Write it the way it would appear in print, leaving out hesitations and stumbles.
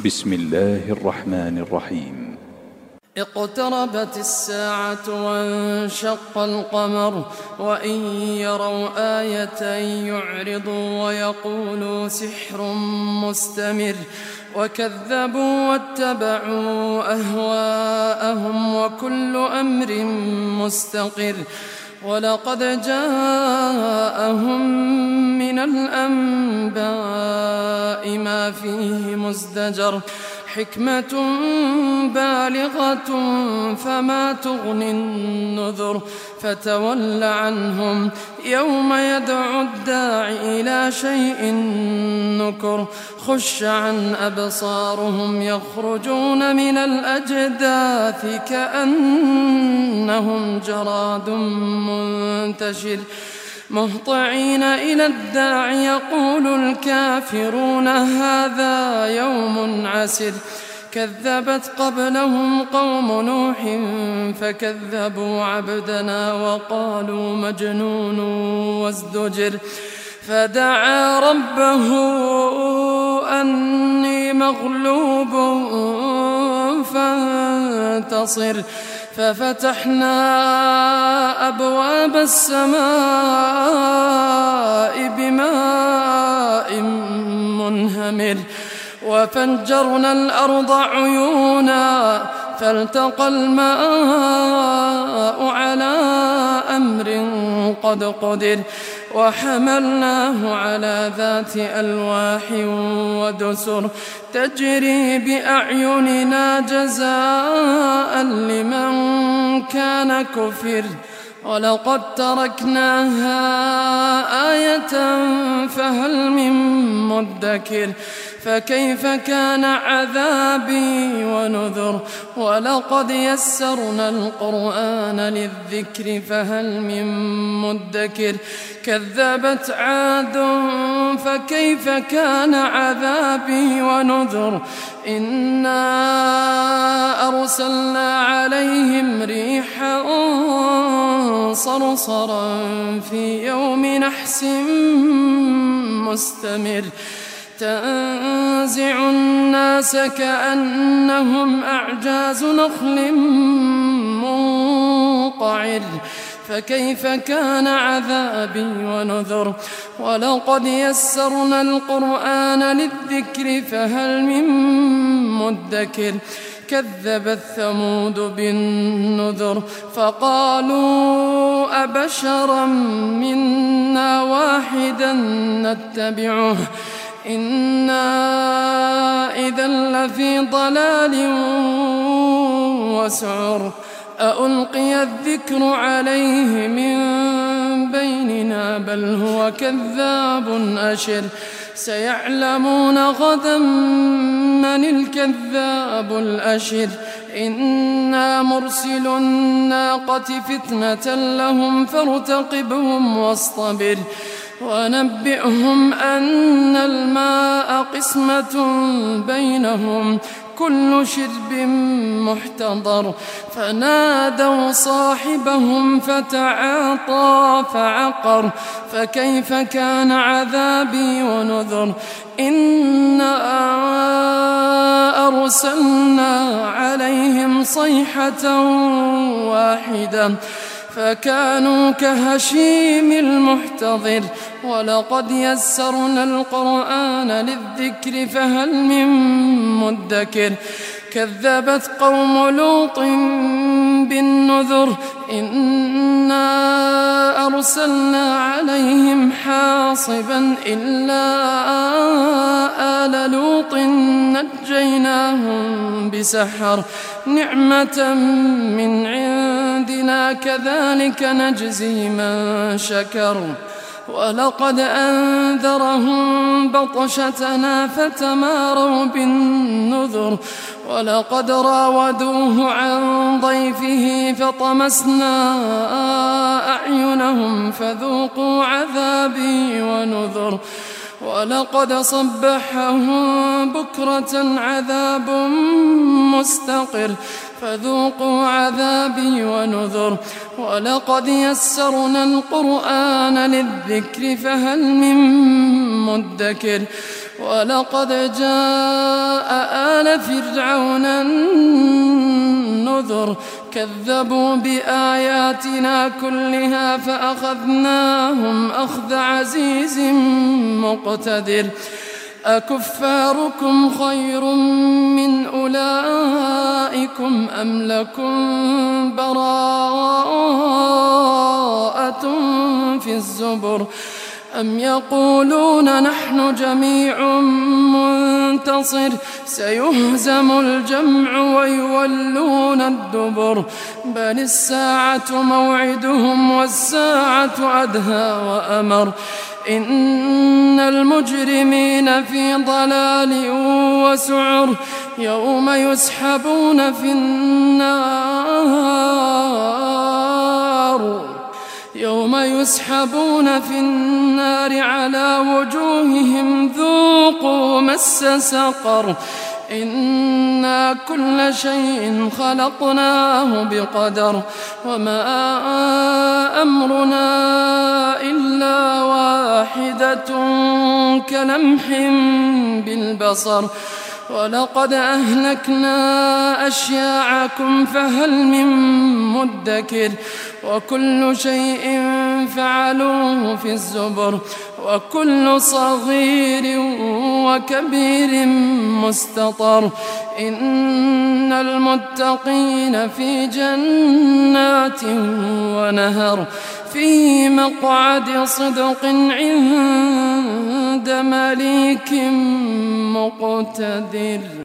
بسم الله الرحمن الرحيم. اقتربت الساعة وانشق القمر وإن يروا آية يعرضوا ويقولوا سحر مستمر وكذبوا واتبعوا أهواءهم وكل أمر مستقر ولقد جاءهم من الأنباء ما فيه مزدجر حكمة بالغة فما تغني النذر فتول عنهم يوم يدعو الداع إلى شيء نكر خش عن أبصارهم يخرجون من الأجداث كأنهم جراد منتشر مهطعين إلى الداع يقول الكافرون هذا يوم عسر كذبت قبلهم قوم نوح فكذبوا عبدنا وقالوا مجنون وازدجر فدعا ربه أني مغلوب فانتصر ففتحنا أبواب السماء بماء منهمر وفجرنا الأرض عيونا فالتقى الماء على أمر قد قدر وحملناه على ذات ألواح ودسر تجري بأعيننا جزاء لمن كان كفر ولقد تركناها آية فهل من مدكر فكيف كان عذابي ونذر ولقد يسرنا القرآن للذكر فهل من مدكر كذبت عاد فكيف كان عذابي ونذر إنا أرسلنا عليهم ريحا صرصرا في يوم نحس مستمر تنزع الناس كأنهم أعجاز نخل منقعر فكيف كان عذابي ونذر ولقد يسرنا القرآن للذكر فهل من مدكر كذبت ثمود بالنذر فقالوا أبشرا منا واحدا نتبعه إنا إذا لفي ضلال وسعر أألقي الذكر عليه من بيننا بل هو كذاب أشر سيعلمون غدا من الكذاب الأشر إنا مرسل الناقة فتنة لهم فارتقبهم واصطبر ونبئهم أن الماء قسمة بينهم كل شرب محتضر فنادوا صاحبهم فتعاطى فعقر فكيف كان عذابي ونذر إنا أرسلنا عليهم صيحة واحدة فكانوا كهشيم المحتضر ولقد يسرنا القرآن للذكر فهل من مدكر كذبت قوم لوط بالنذر إنا أرسلنا عليهم حاصبا إلا آل لوط نجيناهم بسحر نعمة من عندنا كذلك نجزي من شكر ولقد أنذرهم بطشتنا فتماروا بالنذر ولقد راودوه عن ضيفه فطمسنا أعينهم فذوقوا عذابي ونذر ولقد صبحهم بكرة عذاب مستقر فذوقوا عذابي ونذر ولقد يسرنا القرآن للذكر فهل من مدكر ولقد جاء آل آلَ فِرْعَوْنَ النُّذُرُ كَذَّبُوا بِآيَاتِنَا كُلِّهَا فَأَخَذْنَاهُمْ أَخْذَ عَزِيزٍ مُقْتَدِرٍ أَكُفَّارُكُمْ خَيْرٌ مِّنْ أُولَئِكُمْ أَمْ لَكُمْ بَرَاءَةٌ فِي الزُّبُرِ أَمْ يَقُولُونَ نَحْنُ جَمِيعٌ مُّنتَصِرٌ سَيُهْزَمُ الْجَمْعُ وَيُوَلُّونَ الدُّبُرَ بَلِ السَّاعَةُ مَوْعِدُهُمْ وَالسَّاعَةُ أَدْهَىٰ وَأَمَرُ إِنَّ الْمُجْرِمِينَ فِي ضَلَالٍ وَسُعُرٍ يَوْمَ يُسْحَبُونَ في النار على وجوههم ذوقوا مس سقر إنا كل شيء خلقناه بقدر وما أمرنا إلا واحدة كلمح بالبصر ولقد أهلكنا أشياعكم فهل من مدكر وكل شيء فعلوه في الزبر وكل صغير وكبير مستطر إن المتقين في جنات ونهر في مقعد صدق عند مليك مقتدر.